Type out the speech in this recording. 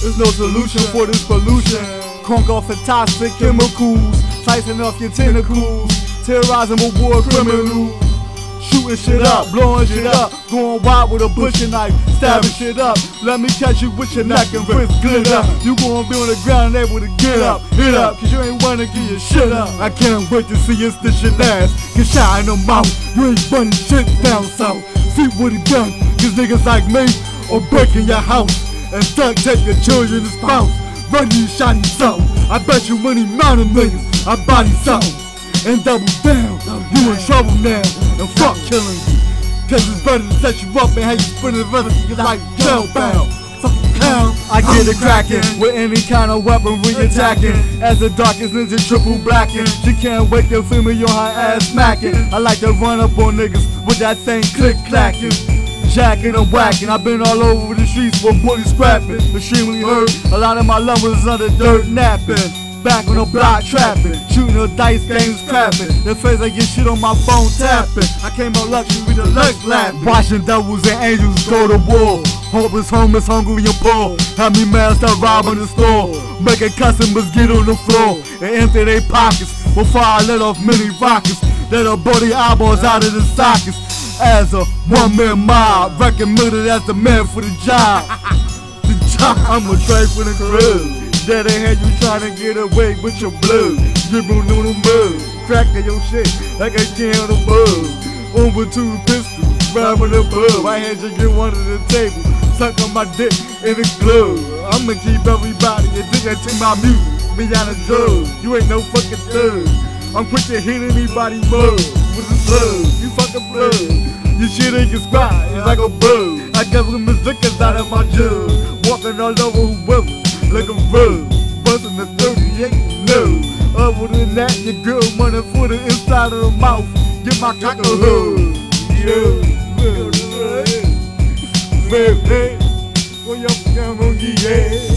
There's no solution for this pollution. Crunk off of toxic chemicals, slicing off your tentacles, terrorizing with war criminals. Shooting shit up, blowing shit up, going wild with a butcher knife, stabbing shit up. Let me catch you with your neck and wrist glitter. You gonna be on the ground and able to get up, hit up, cause you ain't wanna get your shit up. I can't wait to see you stitch your ass, get shot in the mouth. You ain't running shit down south. See what it done, cause niggas like me are breaking your house and duct tape your children and spouse. Running you shot yourself. I bet you money mountain millions, I body something and double down. You in trouble now, and fuck killing you. Cause it's better to set you up and have you spend the rest of your life jailbound. Fucking clown. I get it cracking with any kind of weaponry attacking. As the darkest ninja triple blacking. She can't wait to feel me on her ass smacking. I like to run up on niggas with that thing click clacking, jacking and whacking. I've been all over the streets for bully scrapping. Extremely hurt, a lot of my lovers under dirt napping. Back on the block trapping, shooting the dice games crapping. The face I get shit on my phone tapping. I came out luxury with the legs laughing. Watching devils and angels go to war. Hopeless, homeless, hungry and poor. Have me mad, start robbing the store. Making customers get on the floor and empty their pockets before I let off many rockets that'll blow their eyeballs out of the sockets. As a one-man mob, recommended as the man for the job. The job, I'm a trade for the crew. That they had you trying to get away with your blood. Dribbling on the mud, cracking your shit like a can on the bug. Over two pistols, robbing the pub. I had you get one at the table, suck on my dick in the glove. I'ma keep everybody addicted to my music, beyond a drug. You ain't no fucking thug. I'm quick to hit anybody mud with a slug. You fucking blood. Your shit ain't your spot, it's like a bug. I got some liquors out of my jug, walking all over whoever like a rug, bustin' the 38 no. Other than that, your girl running for the inside of the mouth. Get my cock a hug. Yeah, yeah, yeah. Well, your monkey, yeah.